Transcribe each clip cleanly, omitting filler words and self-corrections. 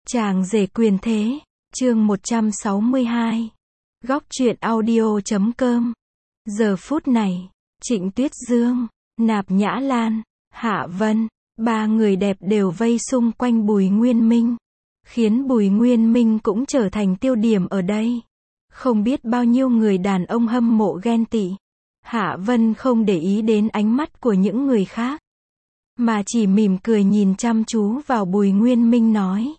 Chàng rể quyền thế, chương 162. Góc truyện audio.com. Giờ phút này, Trịnh Tuyết Dương, Nạp Nhã Lan, Hạ Vân, ba người đẹp đều vây xung quanh Bùi Nguyên Minh, khiến Bùi Nguyên Minh cũng trở thành tiêu điểm ở đây. Không biết bao nhiêu người đàn ông hâm mộ ghen tị. Hạ Vân không để ý đến ánh mắt của những người khác, mà chỉ mỉm cười nhìn chăm chú vào Bùi Nguyên Minh nói: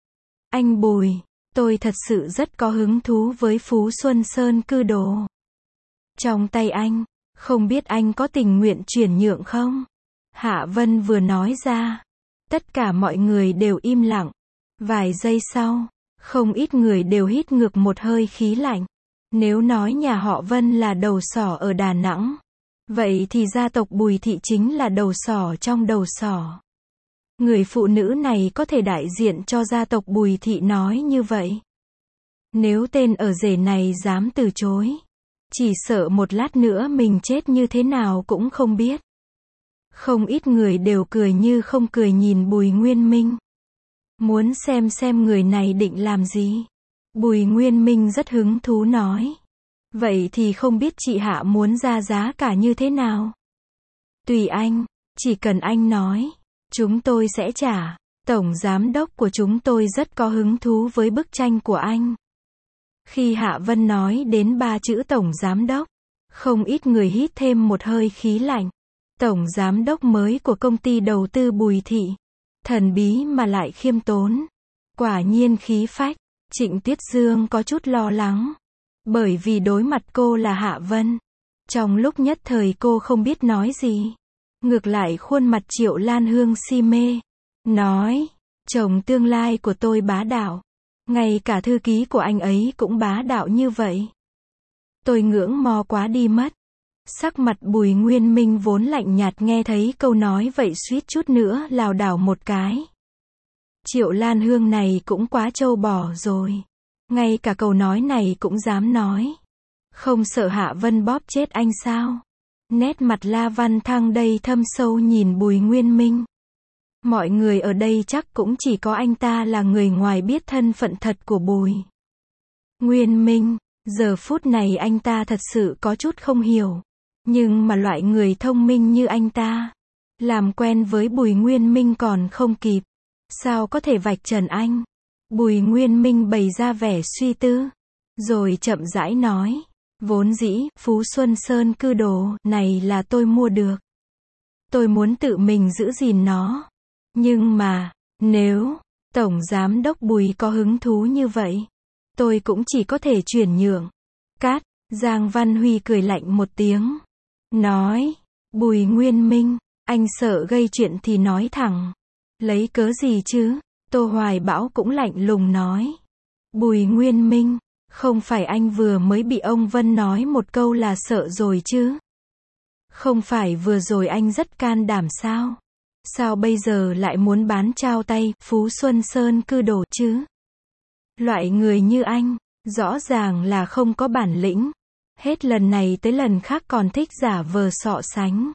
Anh Bùi, tôi thật sự rất có hứng thú với Phú Xuân Sơn Cư Đồ. Trong tay anh, không biết anh có tình nguyện chuyển nhượng không? Hạ Vân vừa nói ra, tất cả mọi người đều im lặng. Vài giây sau, không ít người đều hít ngược một hơi khí lạnh. Nếu nói nhà họ Vân là đầu sỏ ở Đà Nẵng, vậy thì gia tộc Bùi Thị chính là đầu sỏ trong đầu sỏ. Người phụ nữ này có thể đại diện cho gia tộc Bùi Thị nói như vậy. Nếu tên ở rể này dám từ chối, chỉ sợ một lát nữa mình chết như thế nào cũng không biết. Không ít người đều cười như không cười nhìn Bùi Nguyên Minh. Muốn xem người này định làm gì. Bùi Nguyên Minh rất hứng thú nói: Vậy thì không biết chị Hạ muốn ra giá cả như thế nào? Tùy anh, chỉ cần anh nói, chúng tôi sẽ trả. Tổng giám đốc của chúng tôi rất có hứng thú với bức tranh của anh. Khi Hạ Vân nói đến ba chữ tổng giám đốc, không ít người hít thêm một hơi khí lạnh. Tổng giám đốc mới của công ty đầu tư Bùi Thị, thần bí mà lại khiêm tốn, quả nhiên khí phách. Trịnh Tuyết Dương có chút lo lắng, bởi vì đối mặt cô là Hạ Vân. Trong lúc nhất thời cô không biết nói gì. Ngược lại khuôn mặt Triệu Lan Hương si mê, nói: Chồng tương lai của tôi bá đạo, ngay cả thư ký của anh ấy cũng bá đạo như vậy. Tôi ngưỡng mò quá đi mất. Sắc mặt Bùi Nguyên Minh vốn lạnh nhạt nghe thấy câu nói vậy suýt chút nữa lảo đảo một cái. Triệu Lan Hương này cũng quá trâu bò rồi. Ngay cả câu nói này cũng dám nói. Không sợ Hạ Vân bóp chết anh sao? Nét mặt La Văn Thăng đầy thâm sâu nhìn Bùi Nguyên Minh. Mọi người ở đây chắc cũng chỉ có anh ta là người ngoài biết thân phận thật của Bùi Nguyên Minh. Giờ phút này anh ta thật sự có chút không hiểu. Nhưng mà loại người thông minh như anh ta, làm quen với Bùi Nguyên Minh còn không kịp, sao có thể vạch trần anh? Bùi Nguyên Minh bày ra vẻ suy tư, rồi chậm rãi nói: Vốn dĩ, Phú Xuân Sơn Cư Đồ này là tôi mua được. Tôi muốn tự mình giữ gìn nó. Nhưng mà, nếu Tổng Giám đốc Bùi có hứng thú như vậy, tôi cũng chỉ có thể chuyển nhượng. Cát. Giang Văn Huy cười lạnh một tiếng, nói: Bùi Nguyên Minh, anh sợ gây chuyện thì nói thẳng. Lấy cớ gì chứ? Tô Hoài Bão cũng lạnh lùng nói: Bùi Nguyên Minh, không phải anh vừa mới bị ông Vân nói một câu là sợ rồi chứ? Không phải vừa rồi anh rất can đảm sao? Sao bây giờ lại muốn bán trao tay Phú Xuân Sơn Cư Đồ chứ? Loại người như anh, rõ ràng là không có bản lĩnh. Hết lần này tới lần khác còn thích giả vờ xọ sánh.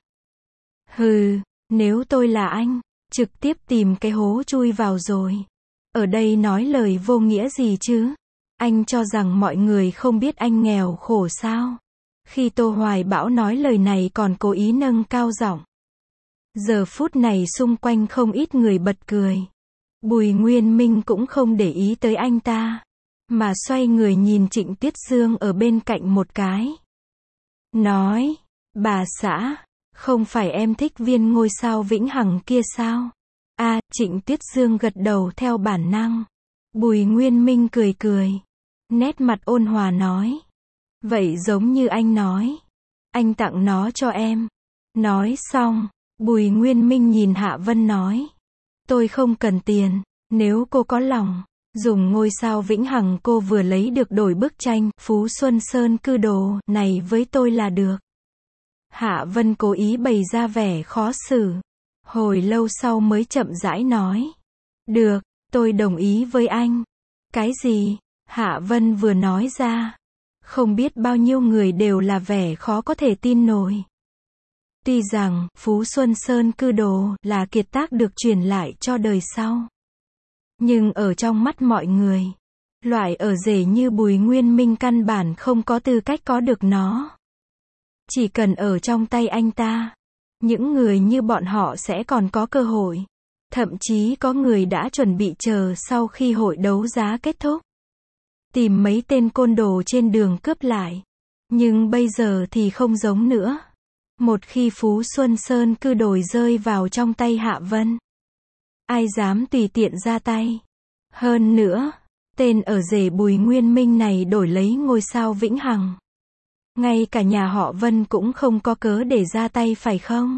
Hừ, nếu tôi là anh, trực tiếp tìm cái hố chui vào rồi. Ở đây nói lời vô nghĩa gì chứ? Anh cho rằng mọi người không biết anh nghèo khổ sao? Khi Tô Hoài Bão nói lời này còn cố ý nâng cao giọng. Giờ phút này xung quanh không ít người bật cười. Bùi Nguyên Minh cũng không để ý tới anh ta, mà xoay người nhìn Trịnh Tuyết Dương ở bên cạnh một cái. Nói: Bà xã, không phải em thích viên ngôi sao vĩnh hằng kia sao? Trịnh Tuyết Dương gật đầu theo bản năng. Bùi Nguyên Minh cười cười, nét mặt ôn hòa nói: Vậy giống như anh nói, anh tặng nó cho em. Nói xong, Bùi Nguyên Minh nhìn Hạ Vân nói: Tôi không cần tiền, nếu cô có lòng, dùng ngôi sao vĩnh hằng cô vừa lấy được đổi bức tranh Phú Xuân Sơn Cư Đồ này với tôi là được. Hạ Vân cố ý bày ra vẻ khó xử. Hồi lâu sau mới chậm rãi nói: Được, tôi đồng ý với anh. Cái gì? Hạ Vân vừa nói ra, không biết bao nhiêu người đều là vẻ khó có thể tin nổi. Tuy rằng Phú Xuân Sơn Cư Đồ là kiệt tác được truyền lại cho đời sau, Nhưng ở trong mắt mọi người, loại ở rể như Bùi Nguyên Minh căn bản không có tư cách có được nó. Chỉ cần ở trong tay anh ta, những người như bọn họ sẽ còn có cơ hội. Thậm chí có người đã chuẩn bị chờ sau khi hội đấu giá kết thúc, tìm mấy tên côn đồ trên đường cướp lại. Nhưng bây giờ thì không giống nữa. Một khi Phú Xuân Sơn cư đổi rơi vào trong tay Hạ Vân, ai dám tùy tiện ra tay. Hơn nữa, tên ở rể Bùi Nguyên Minh này đổi lấy ngôi sao vĩnh hằng. Ngay cả nhà họ Vân cũng không có cớ để ra tay phải không?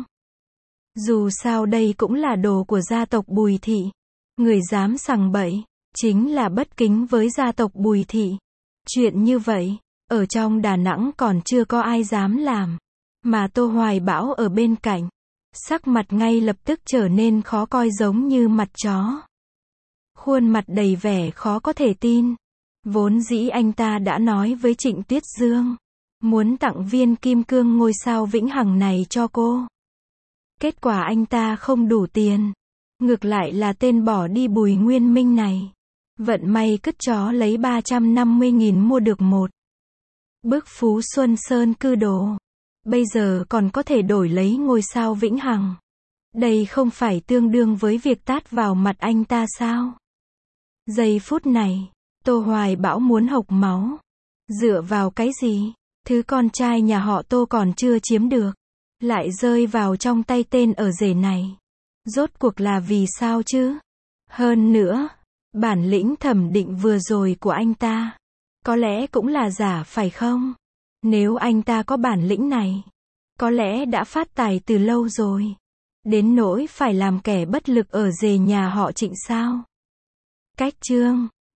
Dù sao đây cũng là đồ của gia tộc Bùi Thị. Người dám sằng bậy, chính là bất kính với gia tộc Bùi Thị. Chuyện như vậy, ở trong Đà Nẵng còn chưa có ai dám làm. Mà Tô Hoài Bão ở bên cạnh, sắc mặt ngay lập tức trở nên khó coi giống như mặt chó. Khuôn mặt đầy vẻ khó có thể tin. Vốn dĩ anh ta đã nói với Trịnh Tuyết Dương, muốn tặng viên kim cương ngôi sao vĩnh hằng này cho cô. Kết quả anh ta không đủ tiền. Ngược lại là tên bỏ đi Bùi Nguyên Minh này. Vận may cứt chó lấy 350.000 mua được một bức Phú Xuân Sơn cư đồ. Bây giờ còn có thể đổi lấy ngôi sao vĩnh hằng. Đây không phải tương đương với việc tát vào mặt anh ta sao? Giây phút này, Tô Hoài Bão muốn hộc máu. Dựa vào cái gì? Thứ con trai nhà họ Tô còn chưa chiếm được, lại rơi vào trong tay tên ở rể này. Rốt cuộc là vì sao chứ? Hơn nữa, bản lĩnh thẩm định vừa rồi của anh ta, có lẽ cũng là giả phải không? Nếu anh ta có bản lĩnh này, có lẽ đã phát tài từ lâu rồi. Đến nỗi phải làm kẻ bất lực ở rể nhà họ Trịnh sao? Cách chương